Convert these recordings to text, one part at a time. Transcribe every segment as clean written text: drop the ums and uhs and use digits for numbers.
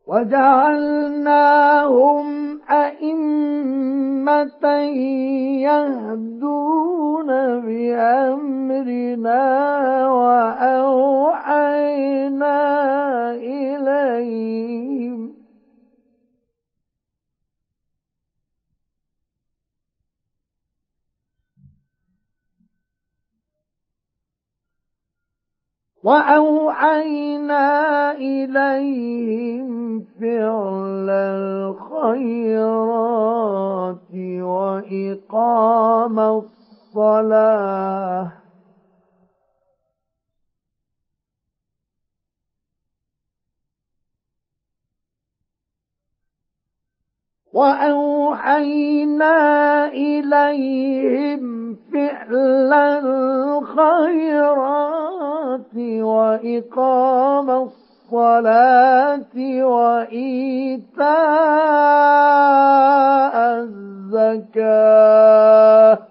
وجعلناهم أئمة يهدون بأمرنا وأوحينا إليهم فعل الخيرات وإقام الصلاة وإقام الصلاة وإيتاء الزكاة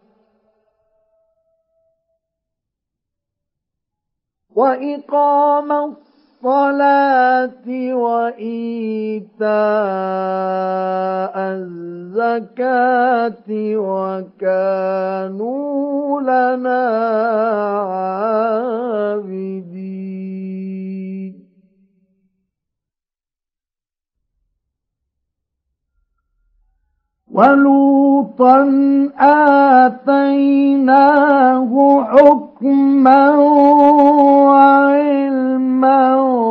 وكانوا لنا عابدين ولوطا آتيناه حكما وعلما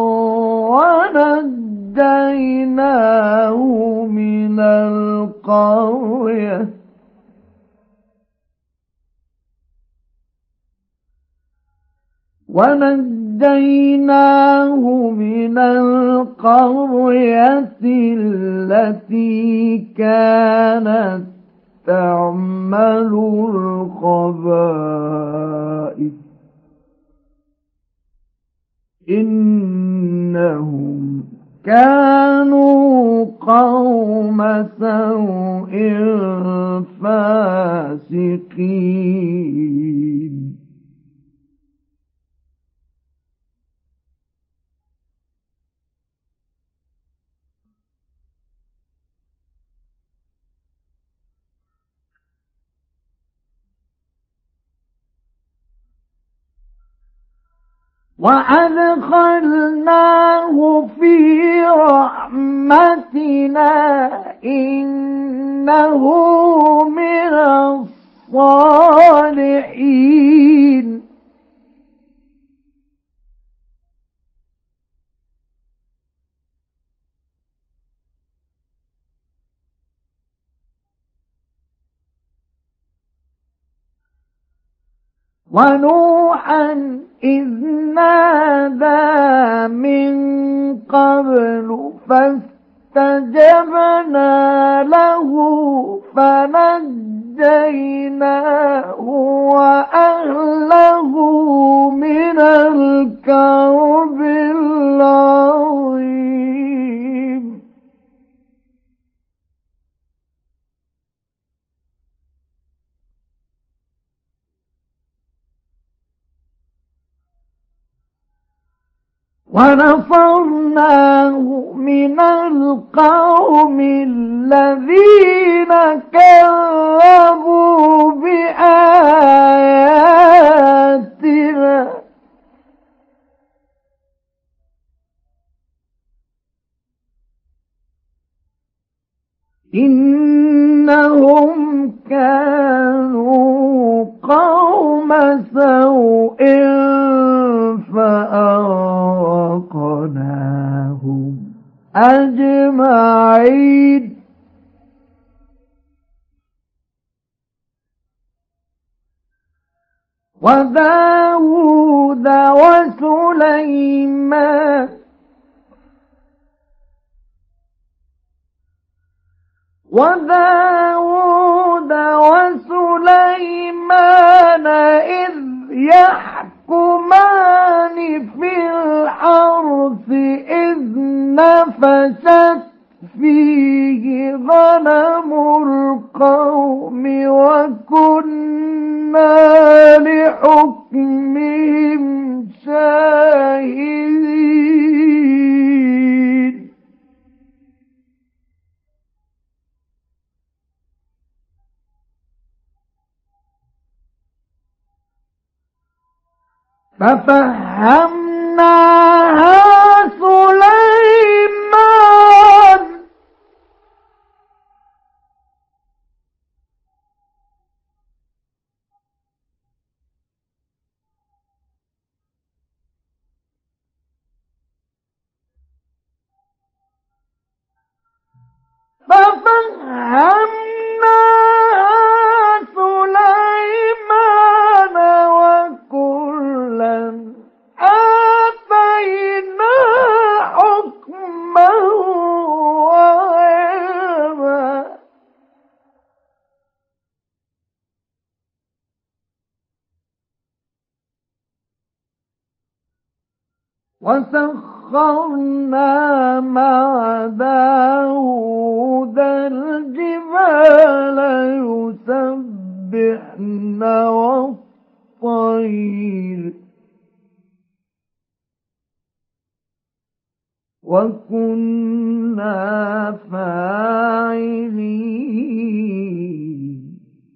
ونجيناه من القرية التي كانت تعمل الخبائث إنهم كانوا قوم سوء فاسقين وأدخلناه في رحمتنا إنه من الصالحين ونوحا إذ نادى من قبل فاستجبنا له فنجيناه وأهله من الكرب العظيم ونصرناه من القوم الذين كذبوا بآياتنا إنهم كانوا قوم سوء فأغرقناهم أجمعين وداود وسليمان إذ يحكمان في الحرث إذ نفشت فيه غنم القوم وكنا لحكمهم شاهدين ففهمناها سليمان وكلا آتينا حكما وعلما وسخرنا مع داود الجبال يسبحن والطير وكنا فاعلين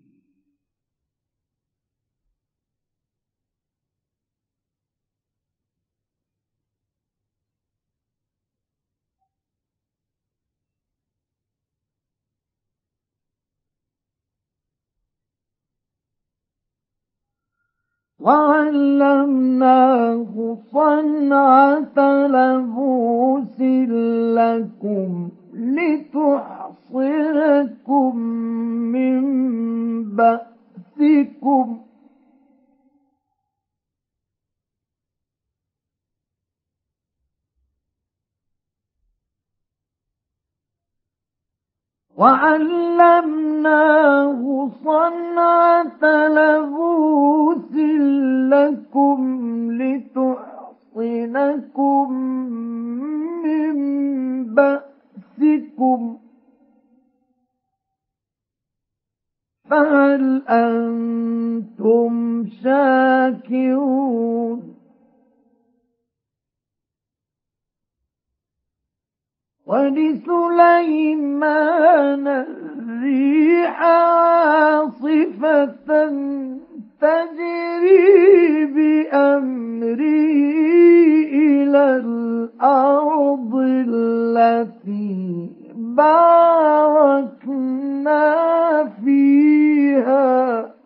وعلمناه صنعة لبوس لكم لتحصنكم من بأسكم وعلمناه صنعة لبوس لكم لتحصنكم من بأسكم فهل أنتم شاكرون ولسليمان الريح عاصفة تجري بأمره إلى الأرض التي باركنا فيها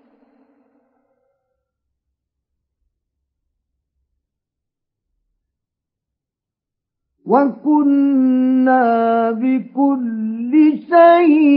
وكنا بكل شيء